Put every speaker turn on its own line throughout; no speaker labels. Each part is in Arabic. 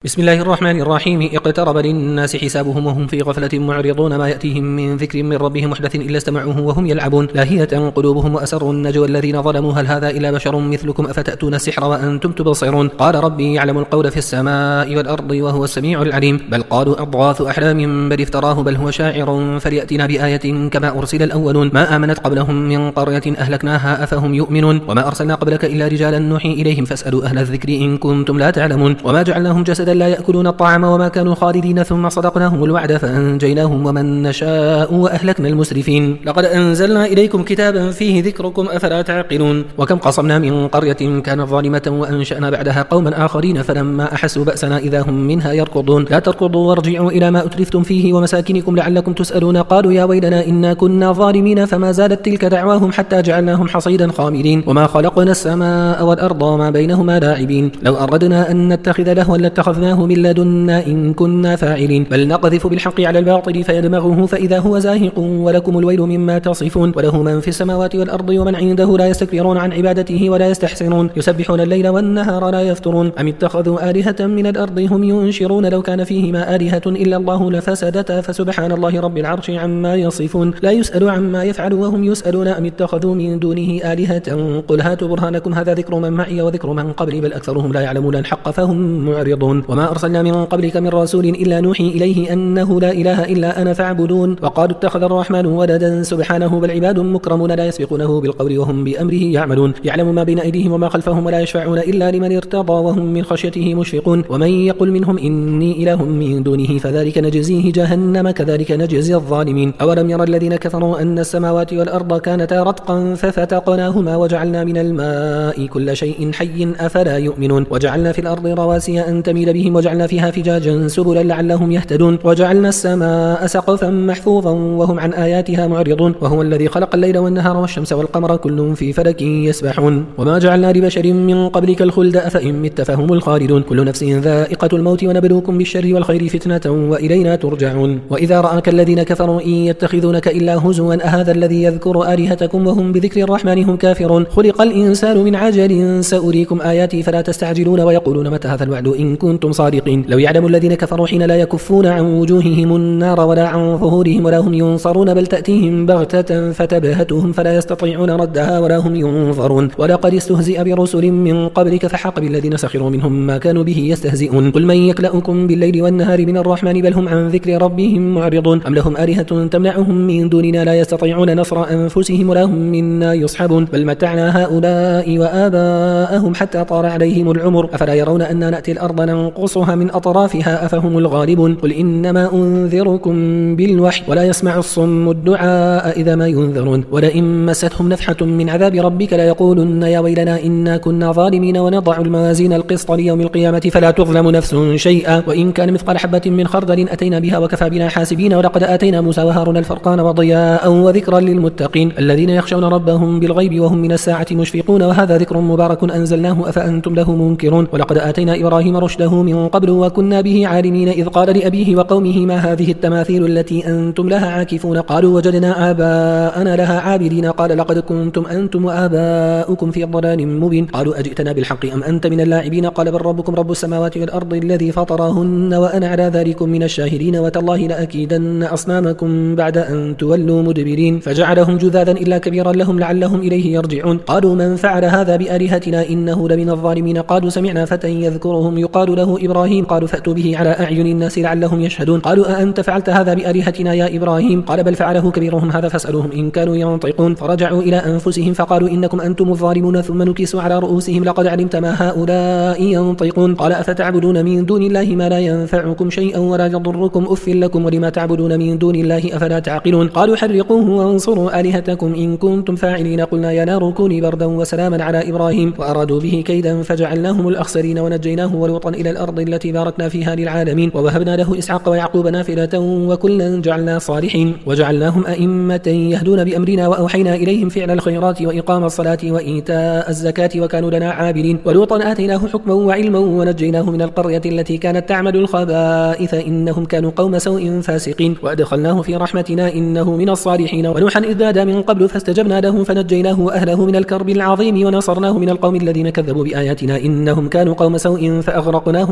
بسم الله الرحمن الرحيم. اقترب للناس حسابهم وهم في غفلة معرضون، ما يأتيهم من ذكر من ربهم محدث إلا استمعوه وهم يلعبون، لاهية قلوبهم وأسروا النجوى الذين ظلموا هل هذا إلا بشر مثلكم أفتأتون السحر وأنتم تبصرون. قال ربي يعلم القول في السماء والأرض وهو السميع العليم. بل قالوا أضغاث أحلام بل افتراه بل هو شاعر فليأتنا بآية كما أرسل الأولون. ما آمنت قبلهم من قرية أهلكناها أفهم يؤمنون. وما أرسلنا قبلك إلا رجالا نوحي إليهم فاسألوا أهل الذكر إن كنتم لا تعلمون. وما جعلناهم جسدا لا يأكلون الطعام وما كانوا خالدين ثم صدقناهم الوعد فأنجيناهم ومن نشاء وأهلكنا المسرفين. لقد أنزلنا إليكم كتابا فيه ذكركم أفلا تعقلون. وكم قصمنا من قرية كانت ظالمة وأنشأنا بعدها قوما آخرين فلما أحسوا بأسنا إذا هم منها يركضون. لا تركضوا وارجعوا إلى ما أترفتم فيه ومساكنكم لعلكم تسألون. قالوا يا ويلنا إنا كنا ظالمين فما زالت تلك دعواهم حتى جعلناهم حصيدا خامدين. وما خلقنا السماء والأرض وما بينهما لاعبين. لو أردنا أن نتخذ لهوا لاتخذناه من لدنا إن كنا فاعلين. بل نقذف بالحق على الباطل فيدمغه فإذا هو زاهق ولكم الويل مما تصفون. وله من في السماوات والأرض ومن عنده لا يستكبرون عن عبادته ولا يستحسنون يسبحون الليل والنهار لا يفترون. أم اتخذوا آلهة من الأرض هم ينشرون لو كان فيهما آلهة إلا الله لفسدتا فسبحان الله رب العرش عما يصفون. لا يسأل عما يفعل وهم يسألون. أم اتخذوا من دونه آلهة قل هاتوا برهانكم هذا ذكر من معي وذكر من قبلي بل أكثرهم لا يعلمون الحق فهم معرضون. وما أرسلنا من قبلك من رسول إلا نوحي إليه أنه لا إله إلا أنا فاعبدون. وقالوا اتخذ الرحمن ولدا سبحانه بل عباد مكرمون لا يسبقونه بالقول وهم بأمره يعملون. يعلم ما بين أيديهم وما خلفهم ولا يشفعون إلا لمن ارتضى وهم من خشيته مشفقون. ومن يقل منهم إني إله من دونه فذلك نجزيه جهنم كذلك نجزي الظالمين. أولم يرى الذين كفروا أن السماوات والأرض كانتا رتقا ففتقناهما وجعلنا من الماء كل شيء حي أفلا يؤمنون. وجعلنا في الأرض رواسي أن تميد بهم وجعلنا فيها فجاجا سبلا لعلهم يهتدون. وجعلنا السماء سقفا محفوظا وهم عن آياتها معرضون. وهو الذي خلق الليل والنهار والشمس والقمر كل في فلك يسبحون. وما جعلنا لبشر من قبلك الخلد أفإن مت فهم الخالدون. كل نفس ذائقة الموت ونبلوكم بالشر والخير فتنة وإلينا ترجعون. وإذا رآك الذين كفروا إن يتخذونك إلا هزوا أهذا الذي يذكر آلهتكم وهم بذكر الرحمن هم كافرون. خلق الإنسان من عجل سأريكم آياتي فلا تستعجلون ويقولون متى هذا الوعد إن كنتم صادقين. لو يعلم الذين كفروا حين لا يكفون عن وجوههم النار ولا عن ظهورهم ولا هم ينصرون بل تأتيهم بغتة فتبهتهم فلا يستطيعون ردها ولا هم ينظرون. ولقد استهزئ برسل من قبلك فحق بالذين سخروا منهم ما كانوا به يستهزئون. قل من يكلأكم بالليل والنهار من الرحمن بل هم عن ذكر ربهم معرضون. أم لهم آلهة تمنعهم من دوننا لا يستطيعون نصر أنفسهم ولا هم منا يصحبون. بل متعنا هؤلاء وآباءهم حتى طال عليهم العمر أفلا يرون أن نأتي الأرض ننقصها من أطرافها أفهم الغالبون. قل إنما أنذركم بالوحي ولا يسمع الصم الدعاء إذا ما ينذرون. ولئن مستهم نفحة من عذاب ربك ليقولن يا ويلنا إنا كنا ظالمين ونضع الموازين القسط ليوم القيامة فلا تظلم نفس شيئا وإن كان مثقال حبة من خردل أتينا بها وكفى بنا حاسبين. ولقد آتينا موسى وهارون الفرقان وضياء وذكرا للمتقين الذين يخشون ربهم بالغيب وهم من الساعة مشفقون. وهذا ذكر مبارك أنزلناه أفأنتم له منكرون. ولقد آتينا إبراهيم رشده من قبل وكنا به عالمين إذ قال لأبيه وقومه ما هذه التماثيل التي أنتم لها عاكفون. قالوا وجدنا آباءنا لها عابدين. قال لقد كنتم أنتم وآباؤكم في ضلال مبين. قالوا أجئتنا بالحق أم أنت من اللاعبين. قال بل ربكم رب السماوات والأرض الذي فطرهن وأنا على ذلكم من الشاهدين. وتالله لأكيدن أصنامكم بعد أن تولوا مدبرين. فجعلهم جذاذا إلا كبيرا لهم لعلهم إليه يرجعون. قالوا من فعل هذا بآلهتنا إنه لمن الظالمين. قالوا سمعنا فتى يذكرهم يقال له إبراهيم. قالوا فأتوا به على أعين الناس لعلهم يشهدون. قالوا أأنت فعلت هذا بآلهتنا يا إبراهيم. قال بل فعله كبيرهم هذا فاسألوهم إن كانوا ينطقون. فرجعوا إلى أنفسهم فقالوا إنكم أنتم الظالمون ثم نكسوا على رؤوسهم لقد علمت ما هؤلاء ينطقون. قال أفتعبدون من دون الله ما لا ينفعكم شيئا ولا يضركم أف لكم ولما تعبدون من دون الله أفلا تعقلون. قالوا حرقوه وانصروا آلهتكم إن كنتم فاعلين. قلنا يا نار كوني بردا وسلاما على إبراهيم وأرادوا به كيدا فجعلناهم الأخسرين ونجيناه ولوطا إلى الأرض التي باركنا فيها للعالمين. ووهبنا له إسحاق ويعقوب نافلة وكلا جعلنا صالحين وجعلناهم أئمة يهدون بأمرنا وأوحينا إليهم فعل الخيرات وإقام الصلاة وإيتاء الزكاة وكانوا لنا عابدين. ولوطا آتيناه حكما وعلما ونجيناه من القرية التي كانت تعمل الخبائث إنهم كانوا قوم سوء فاسقين. وأدخلناه في رحمتنا إنه من الصالحين. ونوحا إذ نادى من قبل فاستجبنا له فنجيناه وأهله من الكرب العظيم ونصرناه من القوم الذين كذبوا بآياتنا إنهم كانوا قوم سوء فأغرقناهم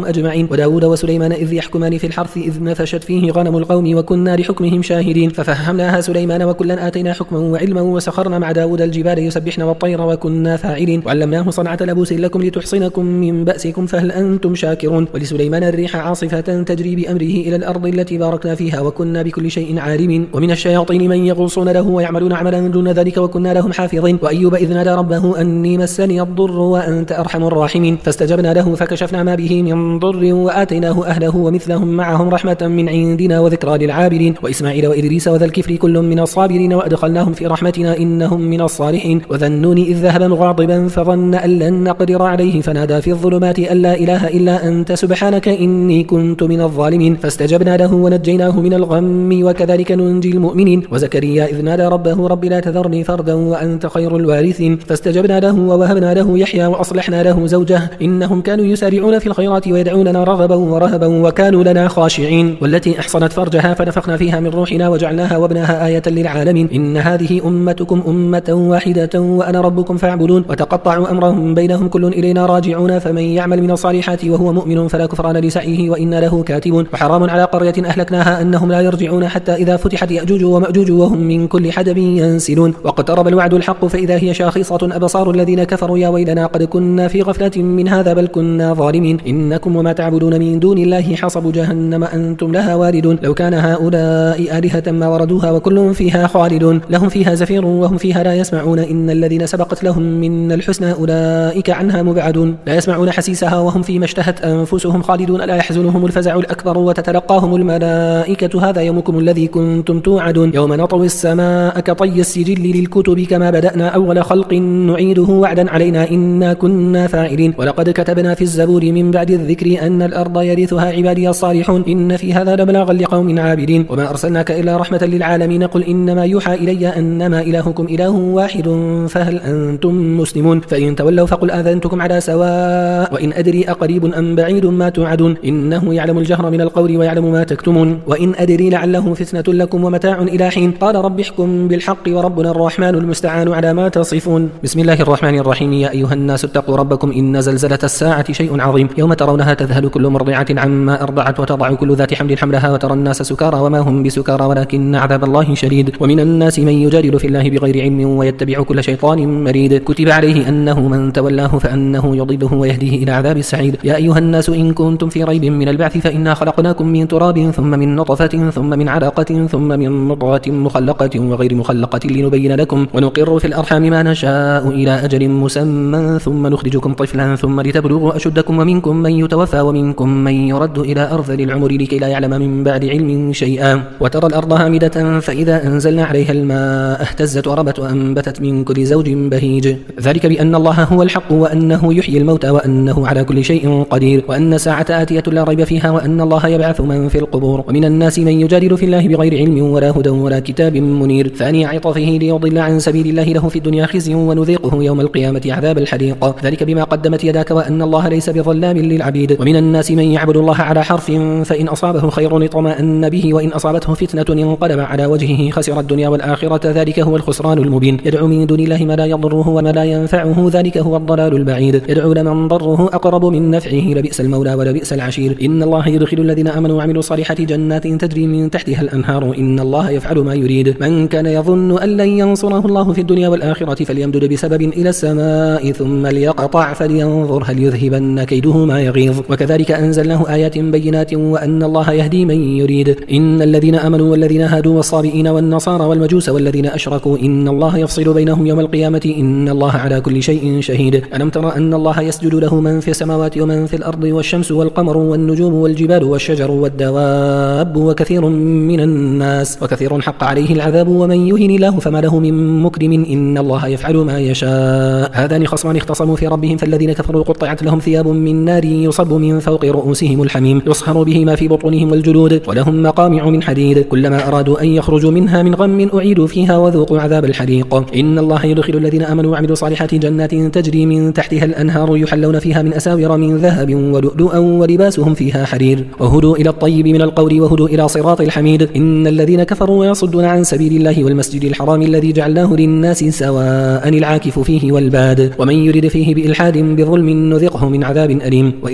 معهم أجمعين. وداود وسليمان إذ يحكمان في الحرث إذ نفشت فيه غنم القوم وكنا لحكمهم شاهدين ففهمناها سليمان وكلا آتينا حكما وعلما وسخرنا مع داود الجبال يسبحن والطير وكنا فاعلين وعلمناه صنعة لبوس لكم لتحصنكم من بأسكم فهل أنتم شاكرون. ولسليمان الريح عاصفة تجري بأمره إلى الأرض التي باركنا فيها وكنا بكل شيء عالمين. ومن الشياطين من يغوصون له ويعملون عملا دون ذلك وكنا لهم حافظين. وأيوب إذ نادى ربه أني مسني الضر وأنت أرحم الراحمين فاستجبنا له فكشفنا ما به من ضر وآتيناه أهله ومثلهم معهم رحمة من عندنا وذكرى للعابدين. وإسماعيل وإدريس وذا الكفر كل من الصابرين وأدخلناهم في رحمتنا إنهم من الصالحين. وذا النون إذ ذهب مغاضبا فظن أن لن نقدر عليه فنادى في الظلمات أن لا إله إلا أنت سبحانك إني كنت من الظالمين فاستجبنا له ونجيناه من الغم وكذلك ننجي المؤمنين. وزكريا إذ نادى ربه رب لا تذرني فردا وأنت خير الوارثين فاستجبنا له ووهبنا له يحيى وأصلحنا له زوجه إنهم كانوا يسارعون في الخيرات ويدعوننا رغبا ورهبا وكانوا لنا خاشعين. والتي أحصنت فرجها فنفخنا فيها من روحنا وجعلناها وابنها آية للعالمين إن هذه أمتكم أمة واحدة وأنا ربكم فاعبدون. وتقطعوا أمرهم بينهم كل إلينا راجعون فمن يعمل من الصالحات وهو مؤمن فلا كفران لسعيه وإنا له كاتبون. وحرام على قرية أهلكناها أنهم لا يرجعون حتى إذا فتحت يأجوج ومأجوج وهم من كل حدب ينسلون. واقترب الوعد الحق فإذا هي شاخصة أبصار الذين كفروا يا ويلنا قد كنا في غفلة من هذا بل كنا ظالمين إنكم وما تعبدون من دون الله حصب جهنم أنتم لها واردون. لو كان هؤلاء آلهة ما وردوها وكل فيها خالدون لهم فيها زفير وهم فيها لا يسمعون إن الذين سبقت لهم من الحسنى أولئك عنها مبعدون لا يسمعون حسيسها وهم فيما اشتهت أنفسهم خالدون لا يحزنهم الفزع الأكبر وتتلقاهم الملائكة هذا يومكم الذي كنتم توعدون يوم نطوي السماء كطي السجل للكتب كما بدأنا أول خلق نعيده وعدا علينا إنا كنا فاعلين. ولقد كتبنا في الزبور من بعد الذكر أن الأرض يرثها عبادي الصالحون إن في هذا لبلاغا لقوم عابدين. وما أرسلناك إلا رحمة للعالمين قل إنما يوحى إلي أنما إلهكم إله واحد فهل أنتم مسلمون. فإن تولوا فقل آذنتكم على سواء وإن أدري أقريب أم بعيد ما توعدون إنه يعلم الجهر من القول ويعلم ما تكتمون. وإن أدري لعله فتنة لكم ومتاع إلى حين قال رب احكم بالحق وربنا الرحمن المستعان على ما تصفون. بسم الله الرحمن الرحيم يا أيها الناس اتقوا ربكم إن زلزلة الساعة شيء عظيم يوم ترونها تذهل كل مرضعة عما أرضعت وتضع كل ذات حمل حملها وترى الناس سكارى وما هم بسكارى ولكن عذاب الله شديد. ومن الناس من يجادل في الله بغير علم ويتبع كل شيطان مريد كتب عليه أنه من تولاه فأنه يضله ويهديه إلى عذاب السعيد. يا أيها الناس إن كنتم في ريب من البعث فإنا خلقناكم من تراب ثم من نطفة ثم من علقة ثم من مضغة مخلقة وغير مخلقة لنبين لكم ونقر في الأرحام ما نشاء إلى أجل مسمى ثم نخرجكم طفلا ثم لتبلغوا أشدكم ومنكم من يتوفى ومنكم من يرد إلى أرذل العمر لكي لا يعلم من بعد علم شيئا. وترى الأرض هامدة فإذا أنزلنا عليها الماء اهتزت وربت وأنبتت من كل زوج بهيج ذلك بأن الله هو الحق وأنه يحيي الموتى وأنه على كل شيء قدير وأن الساعة آتية لا ريب فيها وأن الله يبعث من في القبور. ومن الناس من يجادل في الله بغير علم ولا هدى ولا كتاب منير ثاني عطفه ليضل عن سبيل الله له في الدنيا خزي ونذيقه يوم القيامة عذاب الحريق ذلك بما قدمت يداك وأن الله ليس بظلام للعبيد. ومن الناس من يعبد الله على حرف فإن أصابه خير اطمأن به وإن أصابته فتنة انقلب على وجهه خسر الدنيا والآخرة ذلك هو الخسران المبين. يدعو من دون الله ما لا يضره وما لا ينفعه ذلك هو الضلال البعيد. يدعو لمن ضره أقرب من نفعه لبئس المولى ولبئس العشير. إن الله يدخل الذين آمنوا وعملوا الصالحات جنات تجري من تحتها الأنهار إن الله يفعل ما يريد. من كان يظن أن لن ينصره الله في الدنيا والآخرة فليمدد بسبب إلى السماء ثم ليقطع فلينظر هل يذهبن كيده ما يغيظ. وكذلك أنزلناه آيات بينات وأن الله يهدي من يريد. إن الذين آمنوا والذين هادوا والصابئين والنصارى والمجوس والذين أشركوا إن الله يفصل بينهم يوم القيامة إن الله على كل شيء شهيد. ألم تر أن الله يسجد له من في السماوات ومن في الأرض والشمس والقمر والنجوم والجبال والشجر والدواب وكثير من الناس وكثير حق عليه العذاب ومن يهن الله فما له من مكرم إن الله يفعل ما يشاء. هذان خصمان اختصموا في ربهم فالذين كفروا قطعت لهم ثياب من نار يصب من فوق رؤوسهم الحميم يصهر به ما في بطونهم والجلود ولهم مقامع من حديد كلما أرادوا أن يخرجوا منها من غم أعيدوا فيها وذوقوا عذاب الحريق. إن الله يدخل الذين آمنوا وعملوا الصالحات جنات تجري من تحتها الأنهار يحلون فيها من أساور من ذهب ولؤلؤا ولباسهم فيها حرير وهدوا إلى الطيب من القول وهدوا إلى صراط الحميد. إن الذين كفروا ويصدون عن سبيل الله والمسجد الحرام الذي جعلناه للناس سواء العاكف فيه والباد ومن يرد فيه بإلحاد بظلم نذقه من عذاب أليم. وإذ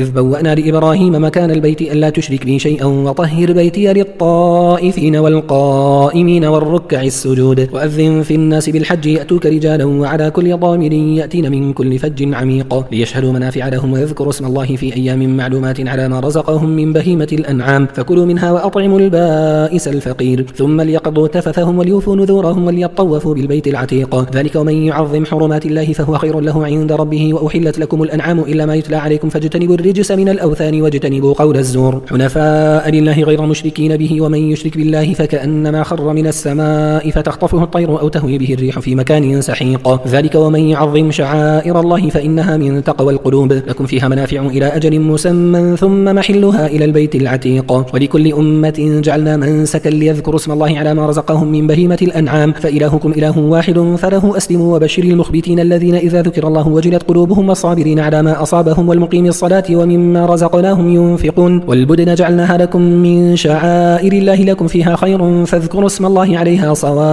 وإذ بوأنا لإبراهيم مكان البيت ألا تشرك بي شيئا وطهر بيتي للطائفين والقائمين والركع السجود وأذن في الناس بالحج يأتوك رجالا وعلى كل ضامر يأتين من كل فج عميق ليشهدوا منافع لهم ويذكروا اسم الله في أيام معلومات على ما رزقهم من بهيمة الأنعام فكلوا منها وأطعموا البائس الفقير ثم ليقضوا تفثهم وليوفوا نذورهم وليطوفوا بالبيت العتيق ذلك ومن يعظم حرمات الله فهو خير له عند ربه وأحلت لكم الأنعام إلا ما يتلى عليكم فاجتنبوا الرجس من الأوثان واجتنبوا قول الزور حنفاء لله غير مشركين به ومن يشرك بالله فكأنما خر من السماء فتخطفه الطير أو تهوي به الريح في مكان سحيق ذلك ومن يعظم شعائر الله فإنها من تقوى القلوب لكم فيها منافع إلى أجل مسمى ثم محلها إلى البيت العتيق ولكل أمة جعلنا منسكا ليذكروا اسم الله على ما رزقهم من بهيمة الأنعام فإلهكم إله واحد فله أسلموا وبشر المخبتين الذين إذا ذكر الله وجلت قلوبهم والصابرين على ما أصابهم والمقيم الصلاة ومما رزقناهم ينفقون والبدن جعلناها لكم من شعائر الله لكم فيها خير فاذكروا اسم الله عليها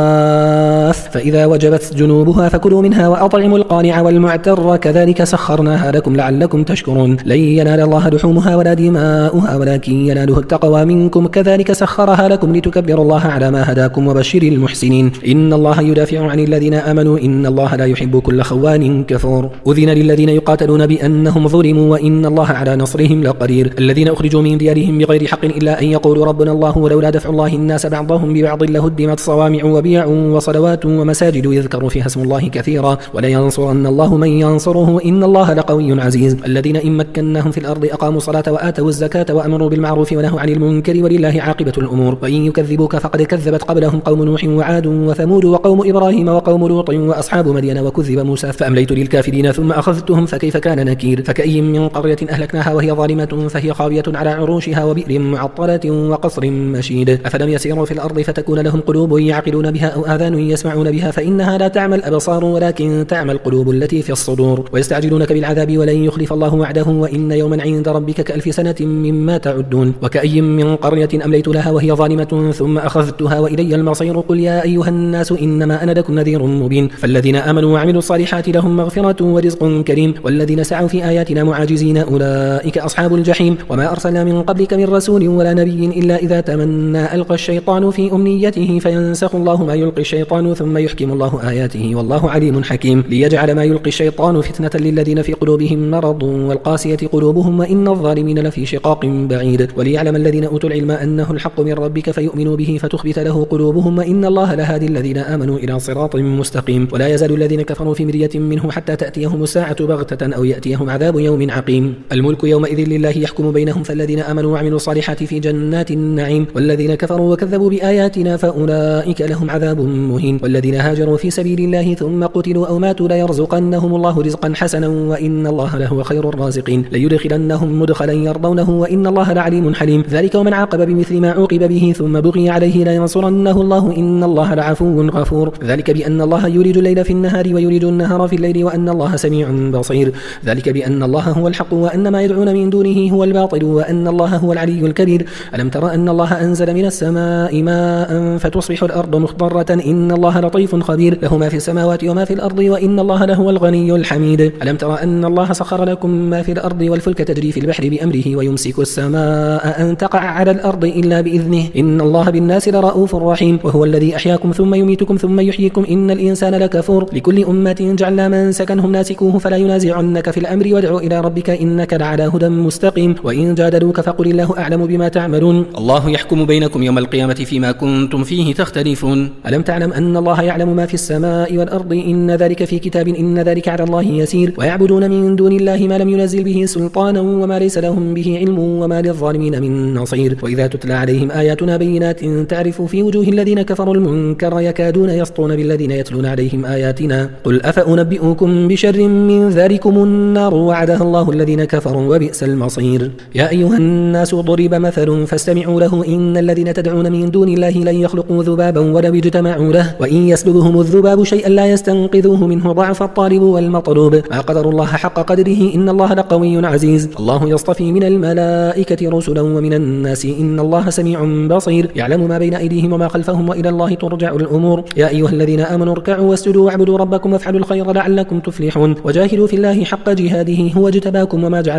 صواف فإذا وجبت جنوبها فكلوا منها وأطعموا القانع والمعتر كذلك سخرناها لكم لعلكم تشكرون لن ينال الله لحومها ولا دماؤها ولكن يناله التقوى منكم كذلك سخرها لكم لتكبروا الله على ما هداكم وبشر المحسنين إن الله يدافع عن الذين آمنوا إن الله لا يحب كل خوان كفور أذن للذين يقاتلون بأنهم ظلموا وإن الله على نصرهم لقدير الذين أخرجوا من ديارهم بغير حق إلا أن يقولوا ربنا الله ولولا دفع الله الناس بعضهم ببعض لهدمت صوامع وبيع وصلوات ومساجد يذكر فيها اسم الله كثيرا ولا ينصرن الله من ينصره إن الله لقوي عزيز الذين إن مكناهم في الأرض أقاموا الصلاة وآتوا الزكاة وأمروا بالمعروف ونهوا عن المنكر ولله عاقبة الأمور وإن يكذبوك فقد كذبت قبلهم قوم نوح وعاد وثمود وقوم إبراهيم وقوم لوط وأصحاب مدين وكذب موسى فأمليت للكافرين ثم أخذتهم فكيف كان نكير فكأي من قرية أهلكناها وهي ظالمة فهي خاوية على عروشها وبئر معطلة وقصر مشيد أفلم يسيروا في الأرض فتكون لهم قلوب يعقلون بها أو آذان يسمعون بها فإنها لا تعمى الأبصار ولكن تعمى القلوب التي في الصدور ويستعجلونك بالعذاب ولن يخلف الله وعده وإن يوما عند ربك كألف سنة مما تعدون وكأي من قرية أمليت لها وهي ظالمة ثم أخذتها وإلي المصير قل يا أيها الناس إنما أنا لكم نذير مبين فالذين آمنوا وعملوا الصالحات لهم مغفرة ورزق كريم والذين سعوا في آياتنا معاجزين أولئك أصحاب الجحيم وما أرسلنا من قبلك من رسول ولا نبي إلا إذا تمنى ألقى الشيطان في أمنيته فينسخ الله ما يلقي الشيطان ثم يحكم الله آياته والله عليم حكيم ليجعل ما يلقي الشيطان فتنة للذين في قلوبهم مرض والقاسية قلوبهم وإن الظالمين لفي شقاق بعيد وليعلم الذين أوتوا العلم أنه الحق من ربك فيؤمنوا به فتخبت له قلوبهم وإن الله لهادي الذين آمنوا إلى صراط مستقيم ولا يزال الذين كفروا في مرية منه حتى تأتيهم الساعة بغتة أو يأتيهم عذاب يوم عقيم الملك يومئذ لله يحكم بينهم فالذين آمنوا وعملوا الصالحات في جنات النعيم والذين كفروا وكذبوا بآياتنا فأولئك لهم عذاب مهين والذين هاجروا في سبيل الله ثم قتلوا أو ماتوا ليرزقنهم الله رزقا حسنا وإن الله لهو خير الرازقين ليدخلنهم مدخلا يرضونه وإن الله لعليم حليم ذلك ومن عاقب بمثل ما عوقب به ثم بغي عليه لينصرنه الله إن الله لعفو غفور ذلك بأن الله يولج الليل في النهار ويولج النهار في الليل وأن الله سميع بصير ذلك بأن الله هو الحق وأن ما يدعون من دونه هو الباطل وأن الله هو العلي الكبير ألم تر أن الله أنزل من السماء ماء فتصبح الأرض مخضرة إن الله لطيف خبير له ما في السماوات وما في الأرض وإن الله لهو الغني الحميد ألم تر أن الله سخر لكم ما في الأرض والفلك تجري في البحر بأمره ويمسك السماء أن تقع على الأرض إلا بإذنه إن الله بالناس لرؤوف رحيم وهو الذي أحياكم ثم يميتكم ثم يحييكم إن الإنسان لكفور لكل أمة جعلنا من سكنهم ناسكوه فلا ينازعنك في الأمر وادع إلى ربك إنك لعلى هدى مستقيم وإن جادلوك فقل الله أعلم بما تعملون الله يحكم بينكم يوم القيامة فيما كنتم فيه تختلفون ألم تعلم أن الله يعلم ما في السماء والأرض إن ذلك في كتاب إن ذلك على الله يسير ويعبدون من دون الله ما لم ينزل به سلطانا وما ليس لهم به علم وما للظالمين من نصير وإذا تتلى عليهم آياتنا بينات تعرف في وجوه الذين كفروا المنكر يكادون يسطون بالذين يتلون عليهم آياتنا قل أفأنبئكم بشر من ذلكم النار وعدها الله الذين كفروا وبئس المصير يا أيها الناس ضرب مثل فاستمعوا له إن الذين تدعون من دون الله لن يخلقوا ذبابا ولو اجتمعوا له وإن يسلبهم الذباب شيئا لا يستنقذوه منه ضعف الطالب والمطلوب ما قدر الله حق قدره إن الله لقوي عزيز الله يصطفي من الملائكة رسلا ومن الناس إن الله سميع بصير يعلم ما بين أيديهم وما خلفهم وإلى الله ترجع الأمور يا أيها الذين آمنوا اركعوا واسجدوا واعبدوا ربكم وافعلوا الخير لعلكم تفلحون وجاهدوا في الله حق جهاده هو اجتباكم وما جعل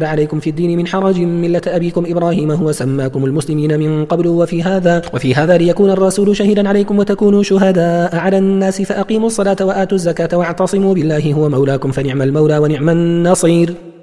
عليكم في الدين من حرج ملة أبيكم إبراهيم هو سماكم المسلمين من قبل وفي هذا ليكون الرسول شهيدا عليكم وتكونوا شهداء على الناس فأقيموا الصلاة وآتوا الزكاة واعتصموا بالله هو مولاكم فنعم المولى ونعم النصير.